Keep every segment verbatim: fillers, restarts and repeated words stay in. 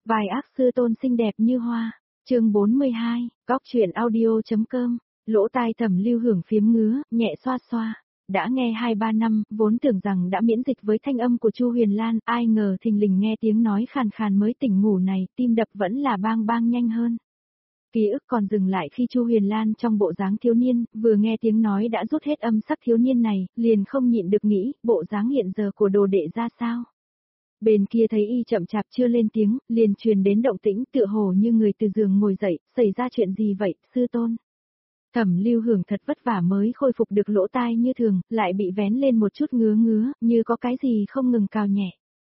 Vài ác sư tôn xinh đẹp như hoa, chương bốn mươi hai, góc truyện audio.com, lỗ tai Thẩm Lưu Hưởng phiếm ngứa, nhẹ xoa xoa. Đã nghe hai ba năm, vốn tưởng rằng đã miễn dịch với thanh âm của Chu Huyền Lan, ai ngờ thình lình nghe tiếng nói khàn khàn mới tỉnh ngủ này, tim đập vẫn là bang bang nhanh hơn. Ký ức còn dừng lại khi Chu Huyền Lan trong bộ dáng thiếu niên, vừa nghe tiếng nói đã rút hết âm sắc thiếu niên này, liền không nhịn được nghĩ, bộ dáng hiện giờ của đồ đệ ra sao. Bên kia thấy y chậm chạp chưa lên tiếng, liền truyền đến động tĩnh tựa hồ như người từ giường ngồi dậy, xảy ra chuyện gì vậy, sư tôn? Thẩm Lưu Hưởng thật vất vả mới khôi phục được lỗ tai như thường, lại bị vén lên một chút ngứa ngứa, như có cái gì không ngừng cào nhẹ.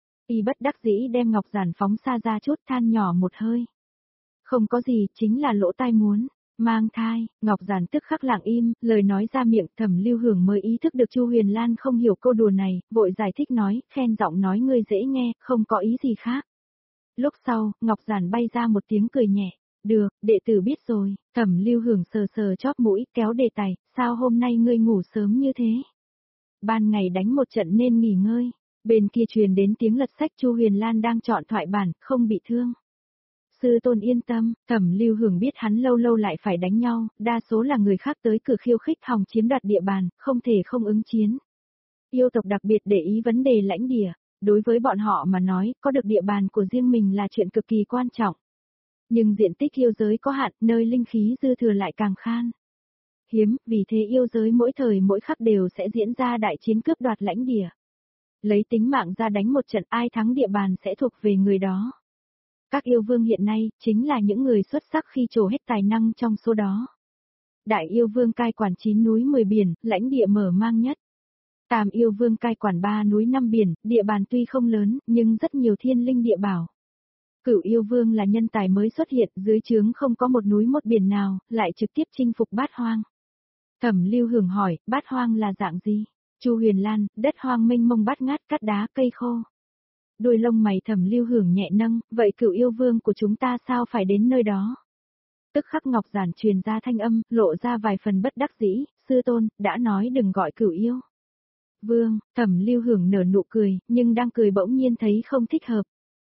Y bất đắc dĩ đem ngọc giản phóng xa ra chút, than nhỏ một hơi. Không có gì, chính là lỗ tai muốn mang thai. Ngọc giản tức khắc lặng im, lời nói ra miệng, Thẩm Lưu Hưởng mới ý thức được Chu Huyền Lan không hiểu câu đùa này, vội giải thích nói, khen giọng nói ngươi dễ nghe, không có ý gì khác. Lúc sau, Ngọc giản bay ra một tiếng cười nhẹ. Được, đệ tử biết rồi. Thẩm Lưu Hưởng sờ sờ chóp mũi, kéo đề tài, sao hôm nay ngươi ngủ sớm như thế? Ban ngày đánh một trận nên nghỉ ngơi. Bên kia truyền đến tiếng lật sách, Chu Huyền Lan đang chọn thoại bản, không bị thương. Sư tôn yên tâm. Thẩm Lưu Hưởng biết hắn lâu lâu lại phải đánh nhau, đa số là người khác tới cửa khiêu khích hòng chiếm đoạt địa bàn, không thể không ứng chiến. Yêu tộc đặc biệt để ý vấn đề lãnh địa, đối với bọn họ mà nói, có được địa bàn của riêng mình là chuyện cực kỳ quan trọng. Nhưng diện tích yêu giới có hạn, nơi linh khí dư thừa lại càng khan hiếm, vì thế yêu giới mỗi thời mỗi khắc đều sẽ diễn ra đại chiến cướp đoạt lãnh địa. Lấy tính mạng ra đánh một trận, ai thắng địa bàn sẽ thuộc về người đó. Các yêu vương hiện nay, chính là những người xuất sắc khi trổ hết tài năng trong số đó. Đại yêu vương cai quản chín núi mười biển, lãnh địa mở mang nhất. Tam yêu vương cai quản ba núi năm biển, địa bàn tuy không lớn, nhưng rất nhiều thiên linh địa bảo. Cửu yêu vương là nhân tài mới xuất hiện, dưới trướng không có một núi một biển nào, lại trực tiếp chinh phục bát hoang. Thẩm Lưu Hưởng hỏi, bát hoang là dạng gì? Chu Huyền Lan, đất hoang mênh mông bát ngát, cát đá, cây khô. Đôi lông mày Thẩm Lưu Hưởng nhẹ nâng, vậy cửu yêu vương của chúng ta sao phải đến nơi đó? Tức khắc ngọc giản truyền ra thanh âm, lộ ra vài phần bất đắc dĩ, sư tôn, đã nói đừng gọi cửu yêu vương. Thẩm Lưu Hưởng nở nụ cười, nhưng đang cười bỗng nhiên thấy không thích hợp.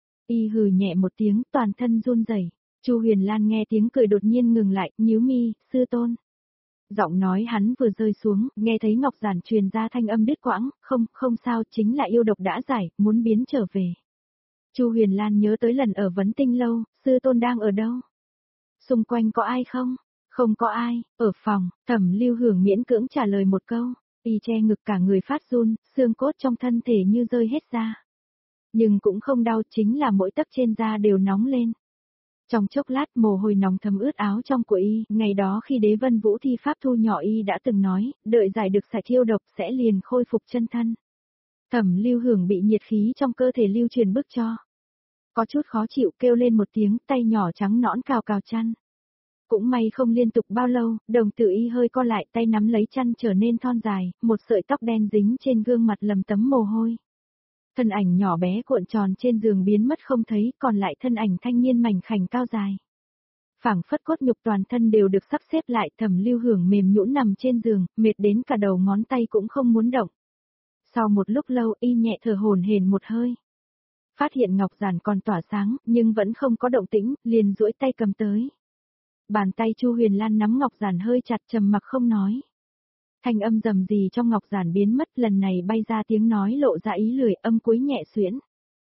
Y hừ nhẹ một tiếng, toàn thân run rẩy. Chu Huyền Lan nghe tiếng cười đột nhiên ngừng lại, nhíu mi, sư tôn. Giọng nói hắn vừa rơi xuống, nghe thấy ngọc giản truyền ra thanh âm đứt quãng, không, không sao, chính là yêu độc đã giải, muốn biến trở về. Chu Huyền Lan nhớ tới lần ở Vấn Tinh lâu, sư tôn đang ở đâu? Xung quanh có ai không? Không có ai, ở phòng. Thẩm Lưu Hưởng miễn cưỡng trả lời một câu, y che ngực cả người phát run, xương cốt trong thân thể như rơi hết ra. Nhưng cũng không đau, chính là mỗi tấc trên da đều nóng lên. Trong chốc lát mồ hôi nóng thấm ướt áo trong của y, ngày đó khi Đế Vân Vũ thi pháp thu nhỏ y đã từng nói, đợi giải được sạch yêu độc sẽ liền khôi phục chân thân. Thẩm Lưu Hưởng bị nhiệt khí trong cơ thể lưu truyền bức cho. Có chút khó chịu, kêu lên một tiếng, tay nhỏ trắng nõn cào cào chăn. Cũng may không liên tục bao lâu, đồng tử y hơi co lại, tay nắm lấy chăn trở nên thon dài, một sợi tóc đen dính trên gương mặt lầm tấm mồ hôi. Thân ảnh nhỏ bé cuộn tròn trên giường biến mất không thấy, còn lại thân ảnh thanh niên mảnh khảnh cao dài. Phảng phất cốt nhục toàn thân đều được sắp xếp lại, Thẩm Lưu Hưởng mềm nhũn nằm trên giường, mệt đến cả đầu ngón tay cũng không muốn động. Sau một lúc lâu y nhẹ thở hổn hển một hơi. Phát hiện ngọc giản còn tỏa sáng, nhưng vẫn không có động tĩnh, liền duỗi tay cầm tới. Bàn tay Chu Huyền Lan nắm ngọc giản hơi chặt, trầm mặc không nói. Thanh âm rầm rì trong ngọc giản biến mất, lần này bay ra tiếng nói lộ ra ý lười, âm cuối nhẹ xuyễn.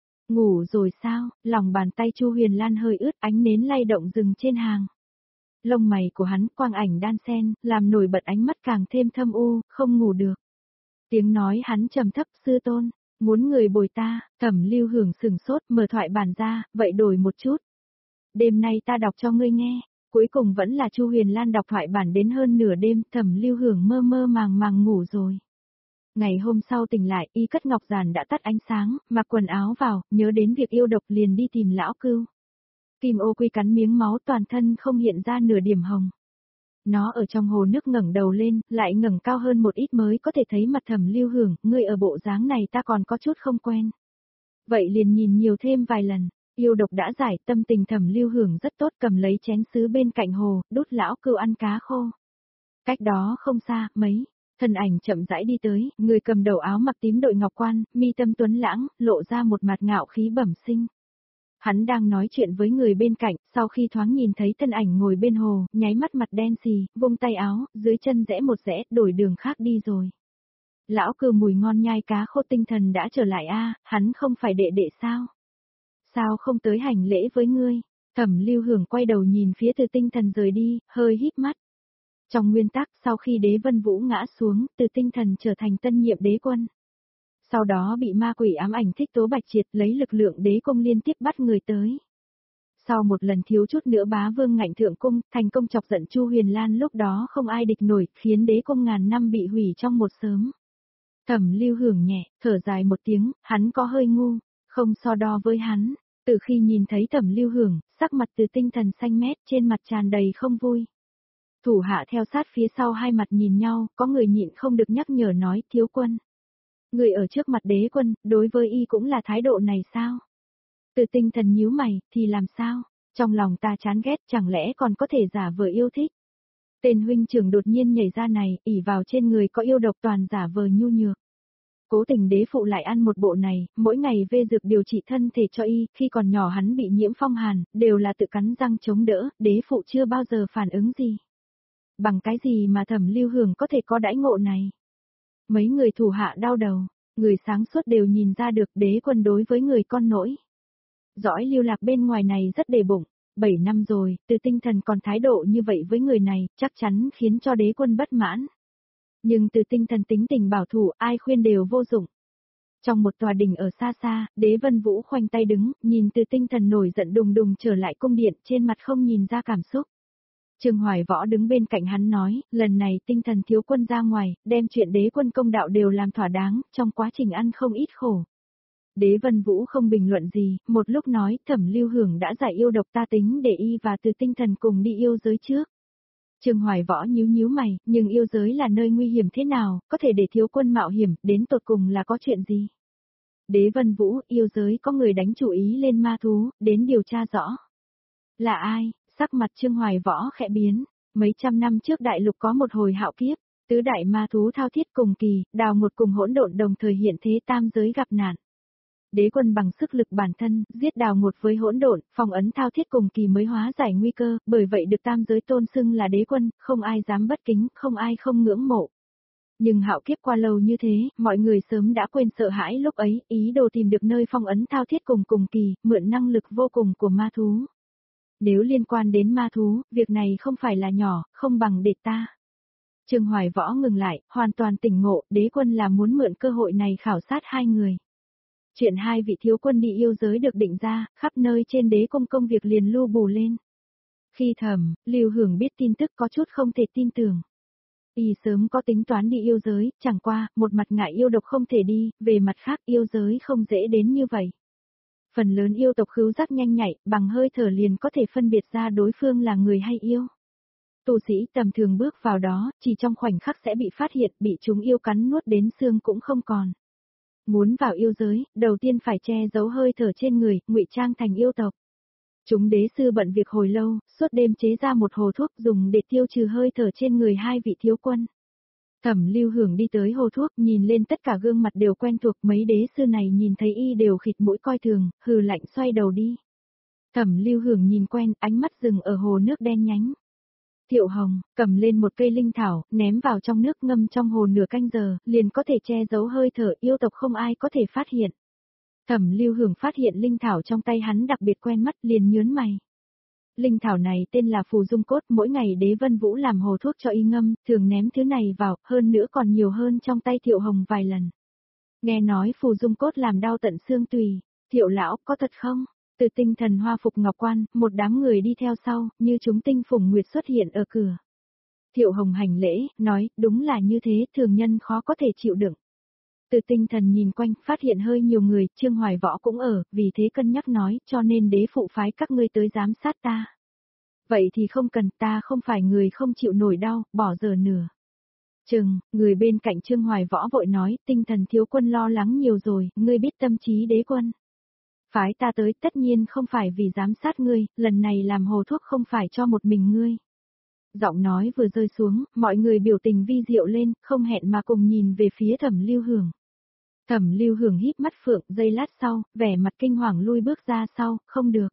Ngủ rồi sao? Lòng bàn tay Chu Huyền Lan hơi ướt, ánh nến lay động dừng trên hàng. Lông mày của hắn quang ảnh đan xen, làm nổi bật ánh mắt càng thêm thâm u, không ngủ được. Tiếng nói hắn trầm thấp, sư tôn, muốn người bồi ta. Thẩm Lưu Hưởng sừng sốt, mở thoại bản ra, vậy đổi một chút. Đêm nay ta đọc cho ngươi nghe. Cuối cùng vẫn là Chu Huyền Lan đọc thoại bản đến hơn nửa đêm, Thẩm Lưu Hưởng mơ mơ màng màng ngủ rồi. Ngày hôm sau tỉnh lại, y cất ngọc giản đã tắt ánh sáng, mặc quần áo vào, nhớ đến việc yêu độc liền đi tìm lão cưu. Kim ô quy cắn miếng máu, toàn thân không hiện ra nửa điểm hồng. Nó ở trong hồ nước ngẩng đầu lên, lại ngẩng cao hơn một ít mới có thể thấy mặt Thẩm Lưu Hưởng, ngươi ở bộ dáng này ta còn có chút không quen. Vậy liền nhìn nhiều thêm vài lần. Yêu độc đã giải, tâm tình Thẩm Lưu Hưởng rất tốt, cầm lấy chén sứ bên cạnh hồ, đút lão cưu ăn cá khô. Cách đó không xa, mấy thân ảnh chậm rãi đi tới, người cầm đầu áo mặc tím đội ngọc quan, mi tâm tuấn lãng, lộ ra một mặt ngạo khí bẩm sinh. Hắn đang nói chuyện với người bên cạnh, sau khi thoáng nhìn thấy thân ảnh ngồi bên hồ, nháy mắt mặt đen xì, vung tay áo, dưới chân rẽ một rẽ, đổi đường khác đi rồi. Lão Cừ mùi ngon nhai cá khô tinh thần đã trở lại a, hắn không phải đệ đệ sao? Sao không tới hành lễ với ngươi? Thẩm Lưu Hưởng quay đầu nhìn phía Từ Tinh Thần rời đi, hơi híp mắt. Trong nguyên tắc sau khi Đế Vân Vũ ngã xuống, Từ Tinh Thần trở thành tân nhiệm đế quân. Sau đó bị ma quỷ ám ảnh Thích Tố Bạch Triệt lấy lực lượng đế công liên tiếp bắt người tới. Sau một lần thiếu chút nữa bá vương ngạnh thượng cung, thành công chọc giận Chu Huyền Lan, lúc đó không ai địch nổi, khiến đế công ngàn năm bị hủy trong một sớm. Thẩm Lưu Hưởng nhẹ, thở dài một tiếng, hắn có hơi ngu, không so đo với hắn. Từ khi nhìn thấy Thẩm Lưu Hưởng, sắc mặt Từ Tinh Thần xanh mét, trên mặt tràn đầy không vui. Thủ hạ theo sát phía sau hai mặt nhìn nhau, có người nhịn không được nhắc nhở nói, thiếu quân. Người ở trước mặt đế quân, đối với y cũng là thái độ này sao? Từ Tinh Thần nhíu mày, thì làm sao? Trong lòng ta chán ghét, chẳng lẽ còn có thể giả vờ yêu thích? Tên huynh trưởng đột nhiên nhảy ra này, ỉ vào trên người có yêu độc toàn giả vờ nhu nhược. Cố tình đế phụ lại ăn một bộ này, mỗi ngày vê dược điều trị thân thể cho y, khi còn nhỏ hắn bị nhiễm phong hàn, đều là tự cắn răng chống đỡ, đế phụ chưa bao giờ phản ứng gì. Bằng cái gì mà Thẩm Lưu Hưởng có thể có đãi ngộ này? Mấy người thủ hạ đau đầu, người sáng suốt đều nhìn ra được đế quân đối với người con nỗi. Dõi lưu lạc bên ngoài này rất đề bụng, bảy năm rồi, Từ Tinh Thần còn thái độ như vậy với người này, chắc chắn khiến cho đế quân bất mãn. Nhưng Từ Tinh Thần tính tình bảo thủ, ai khuyên đều vô dụng. Trong một tòa đình ở xa xa, Đế Vân Vũ khoanh tay đứng, nhìn Từ Tinh Thần nổi giận đùng đùng trở lại cung điện, trên mặt không nhìn ra cảm xúc. Trương Hoài Võ đứng bên cạnh hắn nói, lần này Tinh Thần thiếu quân ra ngoài, đem chuyện đế quân công đạo đều làm thỏa đáng, trong quá trình ăn không ít khổ. Đế Vân Vũ không bình luận gì, một lúc nói, Thẩm Lưu Hưởng đã giải yêu độc, ta tính để y và Từ Tinh Thần cùng đi yêu giới trước. Trương Hoài Võ nhíu nhíu mày, nhưng yêu giới là nơi nguy hiểm thế nào, có thể để thiếu quân mạo hiểm, đến tột cùng là có chuyện gì? Đế Vân Vũ, yêu giới có người đánh chủ ý lên ma thú, đến điều tra rõ. Là ai? Sắc mặt Trương Hoài Võ khẽ biến, mấy trăm năm trước đại lục có một hồi hạo kiếp, tứ đại ma thú thao thiết cùng kỳ, đào một cùng hỗn độn đồng thời hiện thế tam giới gặp nạn. Đế quân bằng sức lực bản thân, giết đào một với hỗn độn, phong ấn thao thiết cùng kỳ mới hóa giải nguy cơ, bởi vậy được tam giới tôn xưng là đế quân, không ai dám bất kính, không ai không ngưỡng mộ. Nhưng hạo kiếp qua lâu như thế, mọi người sớm đã quên sợ hãi lúc ấy, ý đồ tìm được nơi phong ấn thao thiết cùng cùng kỳ, mượn năng lực vô cùng của ma thú. Nếu liên quan đến ma thú, việc này không phải là nhỏ, không bằng để ta. Trương Hoài Võ ngừng lại, hoàn toàn tỉnh ngộ, đế quân là muốn mượn cơ hội này khảo sát hai người. Chuyện hai vị thiếu quân đi yêu giới được định ra, khắp nơi trên đế công công việc liền lưu bù lên. Khi Thẩm Lưu Hưởng biết tin tức có chút không thể tin tưởng. Y sớm có tính toán đi yêu giới, chẳng qua, một mặt ngại yêu độc không thể đi, về mặt khác yêu giới không dễ đến như vậy. Phần lớn yêu tộc khứu giác nhanh nhạy, bằng hơi thở liền có thể phân biệt ra đối phương là người hay yêu. Tu sĩ tầm thường bước vào đó, chỉ trong khoảnh khắc sẽ bị phát hiện, bị chúng yêu cắn nuốt đến xương cũng không còn. Muốn vào yêu giới, đầu tiên phải che giấu hơi thở trên người, ngụy trang thành yêu tộc. Chúng đế sư bận việc hồi lâu, suốt đêm chế ra một hồ thuốc dùng để tiêu trừ hơi thở trên người hai vị thiếu quân. Thẩm Lưu Hưởng đi tới hồ thuốc, nhìn lên tất cả gương mặt đều quen thuộc, mấy đế sư này nhìn thấy y đều khịt mũi coi thường, hừ lạnh xoay đầu đi. Thẩm Lưu Hưởng nhìn quen, ánh mắt dừng ở hồ nước đen nhánh. Thiệu Hồng, cầm lên một cây linh thảo, ném vào trong nước ngâm trong hồ nửa canh giờ, liền có thể che giấu hơi thở, yêu tộc không ai có thể phát hiện. Thẩm Lưu Hưởng phát hiện linh thảo trong tay hắn đặc biệt quen mắt, liền nhớn mày. Linh thảo này tên là phù dung cốt, mỗi ngày Đế Vân Vũ làm hồ thuốc cho y ngâm, thường ném thứ này vào, hơn nữa còn nhiều hơn trong tay Thiệu Hồng vài lần. Nghe nói phù dung cốt làm đau tận xương tùy, Thiệu lão, có thật không? Từ Tinh Thần hoa phục ngọc quan, một đám người đi theo sau, như chúng tinh phùng nguyệt xuất hiện ở cửa. Thiệu Hồng hành lễ, nói, đúng là như thế, thường nhân khó có thể chịu đựng. Từ Tinh Thần nhìn quanh, phát hiện hơi nhiều người, Trương Hoài Võ cũng ở, vì thế cân nhắc nói, cho nên đế phụ phái các ngươi tới giám sát ta. Vậy thì không cần, ta không phải người không chịu nổi đau, bỏ giờ nửa. Trừng, người bên cạnh Trương Hoài Võ vội nói, Tinh Thần thiếu quân lo lắng nhiều rồi, ngươi biết tâm trí đế quân. Phái ta tới tất nhiên không phải vì giám sát ngươi, lần này làm hồ thuốc không phải cho một mình ngươi. Giọng nói vừa rơi xuống, mọi người biểu tình vi diệu lên, không hẹn mà cùng nhìn về phía Thẩm Lưu Hưởng. Thẩm Lưu Hưởng híp mắt phượng, giây lát sau, vẻ mặt kinh hoàng lui bước ra sau, không được.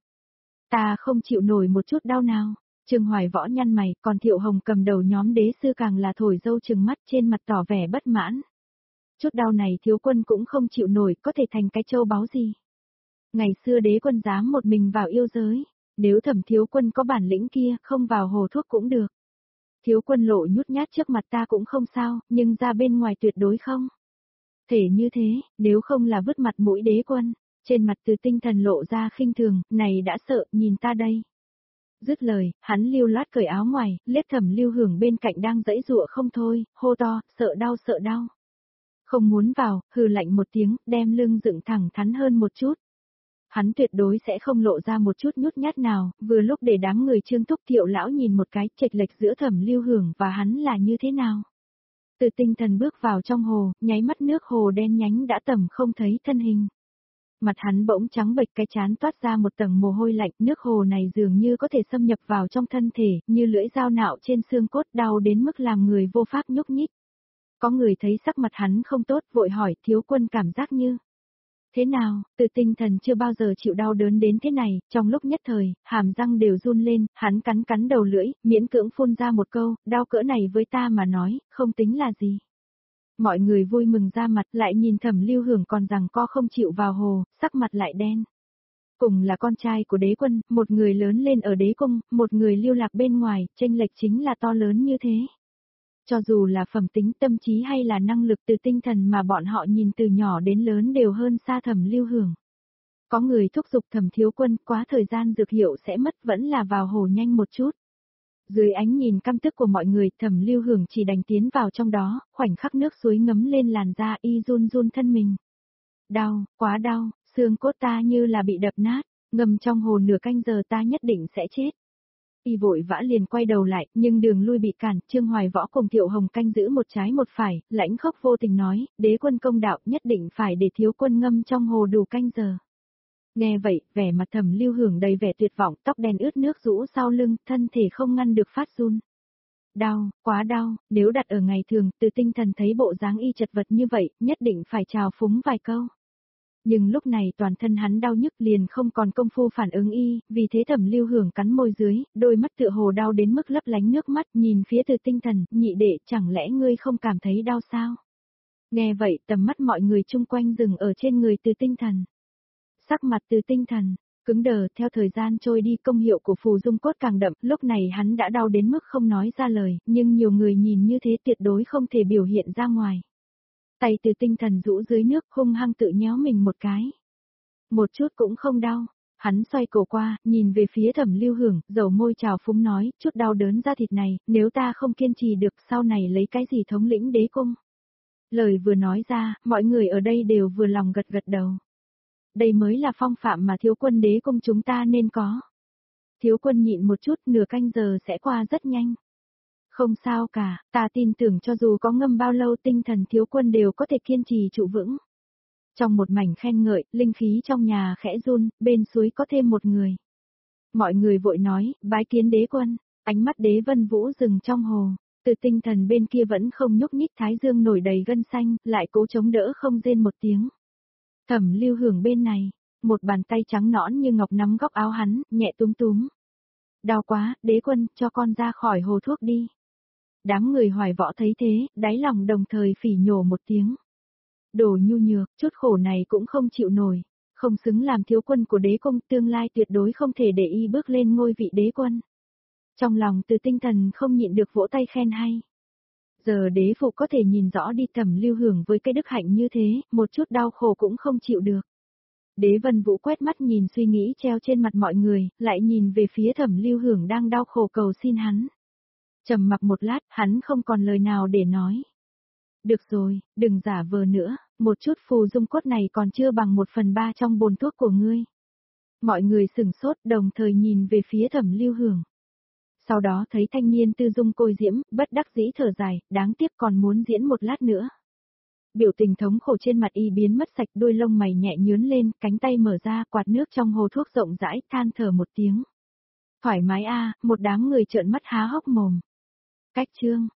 Ta không chịu nổi một chút đau nào. Trương Hoài Võ nhăn mày, còn Thiệu Hồng cầm đầu nhóm đế sư càng là thổi dâu trừng mắt trên mặt tỏ vẻ bất mãn. Chút đau này thiếu quân cũng không chịu nổi, có thể thành cái châu báu gì. Ngày xưa đế quân dám một mình vào yêu giới, nếu Thẩm thiếu quân có bản lĩnh kia, không vào hồ thuốc cũng được. Thiếu quân lộ nhút nhát trước mặt ta cũng không sao, nhưng ra bên ngoài tuyệt đối không. Thể như thế, nếu không là vứt mặt mũi đế quân, trên mặt Từ Tinh Thần lộ ra khinh thường, này đã sợ, nhìn ta đây. Dứt lời, hắn lưu loát cởi áo ngoài, liếc Thẩm Lưu Hưởng bên cạnh đang giãy giụa không thôi, hô to, sợ đau sợ đau. Không muốn vào, hừ lạnh một tiếng, đem lưng dựng thẳng thắn hơn một chút. Hắn tuyệt đối sẽ không lộ ra một chút nhút nhát nào, vừa lúc để đám người Trương Thúc Thiệu lão nhìn một cái chệch lệch giữa Thẩm Lưu Hưởng và hắn là như thế nào. Từ Tinh Thần bước vào trong hồ, nháy mắt nước hồ đen nhánh đã tầm không thấy thân hình. Mặt hắn bỗng trắng bệch, cái trán toát ra một tầng mồ hôi lạnh, nước hồ này dường như có thể xâm nhập vào trong thân thể, như lưỡi dao nạo trên xương cốt, đau đến mức làm người vô pháp nhúc nhích. Có người thấy sắc mặt hắn không tốt, vội hỏi, thiếu quân cảm giác như thế nào? Từ Tinh Thần chưa bao giờ chịu đau đớn đến thế này, trong lúc nhất thời, hàm răng đều run lên, hắn cắn cắn đầu lưỡi, miễn cưỡng phun ra một câu, đau cỡ này với ta mà nói, không tính là gì. Mọi người vui mừng ra mặt, lại nhìn Thẩm Lưu Hưởng còn rằng co không chịu vào hồ, sắc mặt lại đen. Cùng là con trai của đế quân, một người lớn lên ở đế cung, một người lưu lạc bên ngoài, chênh lệch chính là to lớn như thế. Cho dù là phẩm tính, tâm trí hay là năng lực, Từ Tinh Thần mà bọn họ nhìn từ nhỏ đến lớn đều hơn xa Thẩm Lưu Hưởng. Có người thúc giục Thẩm thiếu quân, quá thời gian dược hiệu sẽ mất, vẫn là vào hồ nhanh một chút. Dưới ánh nhìn căm tức của mọi người, Thẩm Lưu Hưởng chỉ đành tiến vào trong đó, khoảnh khắc nước suối ngấm lên làn da, y run run thân mình. Đau, quá đau, xương cốt ta như là bị đập nát, ngâm trong hồ nửa canh giờ ta nhất định sẽ chết. Y vội vã liền quay đầu lại, nhưng đường lui bị cản, Trương Hoài Võ cùng Thiệu Hồng canh giữ một trái một phải, lãnh khốc vô tình nói, đế quân công đạo nhất định phải để thiếu quân ngâm trong hồ đủ canh giờ. Nghe vậy, vẻ mặt Thẩm Lưu Hưởng đầy vẻ tuyệt vọng, tóc đen ướt nước rũ sau lưng, thân thể không ngăn được phát run. Đau, quá đau, nếu đặt ở ngày thường, Từ Tinh Thần thấy bộ dáng y chật vật như vậy, nhất định phải chào phúng vài câu. Nhưng lúc này toàn thân hắn đau nhức liền không còn công phu phản ứng y, vì thế Thẩm Lưu Hưởng cắn môi dưới, đôi mắt tựa hồ đau đến mức lấp lánh nước mắt, nhìn phía Từ Tinh Thần, nhị đệ, chẳng lẽ ngươi không cảm thấy đau sao? Nghe vậy, tầm mắt mọi người chung quanh dừng ở trên người Từ Tinh Thần. Sắc mặt Từ Tinh Thần cứng đờ, theo thời gian trôi đi công hiệu của phù dung cốt càng đậm, lúc này hắn đã đau đến mức không nói ra lời, nhưng nhiều người nhìn như thế tuyệt đối không thể biểu hiện ra ngoài. Tay Từ Tinh Thần rũ dưới nước, hung hăng tự nhéo mình một cái. Một chút cũng không đau, hắn xoay cổ qua, nhìn về phía Thẩm Lưu Hưởng, dầu môi trào phúng nói, chút đau đớn da thịt này, nếu ta không kiên trì được, sau này lấy cái gì thống lĩnh đế cung. Lời vừa nói ra, mọi người ở đây đều vừa lòng gật gật đầu. Đây mới là phong phạm mà thiếu quân đế cung chúng ta nên có. Thiếu quân nhịn một chút, nửa canh giờ sẽ qua rất nhanh. Không sao cả, ta tin tưởng cho dù có ngâm bao lâu tinh thần thiếu quân đều có thể kiên trì trụ vững. Trong một mảnh khen ngợi, linh khí trong nhà khẽ run, bên suối có thêm một người. Mọi người vội nói, bái kiến đế quân, ánh mắt Đế Vân Vũ dừng trong hồ. Từ Tinh Thần bên kia vẫn không nhúc nhích, thái dương nổi đầy gân xanh, lại cố chống đỡ không rên một tiếng. Thẩm Lưu Hưởng bên này, một bàn tay trắng nõn như ngọc nắm góc áo hắn, nhẹ túm túm. Đau quá, đế quân, cho con ra khỏi hồ thuốc đi. Đám người Hoài Võ thấy thế, đáy lòng đồng thời phỉ nhổ một tiếng. Đồ nhu nhược, chút khổ này cũng không chịu nổi, không xứng làm thiếu quân của đế cung, tương lai tuyệt đối không thể để y bước lên ngôi vị đế quân. Trong lòng Từ Tinh Thần không nhịn được vỗ tay khen hay. Giờ đế phụ có thể nhìn rõ đi Thẩm Lưu Hưởng với cái đức hạnh như thế, một chút đau khổ cũng không chịu được. Đế Vân Vũ quét mắt nhìn suy nghĩ treo trên mặt mọi người, lại nhìn về phía Thẩm Lưu Hưởng đang đau khổ cầu xin hắn. Trầm mặc một lát, hắn không còn lời nào để nói. Được rồi, đừng giả vờ nữa, một chút phù dung cốt này còn chưa bằng một phần ba trong bồn thuốc của ngươi. Mọi người sửng sốt đồng thời nhìn về phía Thẩm Lưu Hưởng. Sau đó thấy thanh niên tư dung côi diễm, bất đắc dĩ thở dài, đáng tiếc còn muốn diễn một lát nữa. Biểu tình thống khổ trên mặt y biến mất sạch, đuôi lông mày nhẹ nhướn lên, cánh tay mở ra, quạt nước trong hồ thuốc rộng rãi, than thở một tiếng. Thoải mái a, một đám người trợn mắt há hốc mồm. Cách chương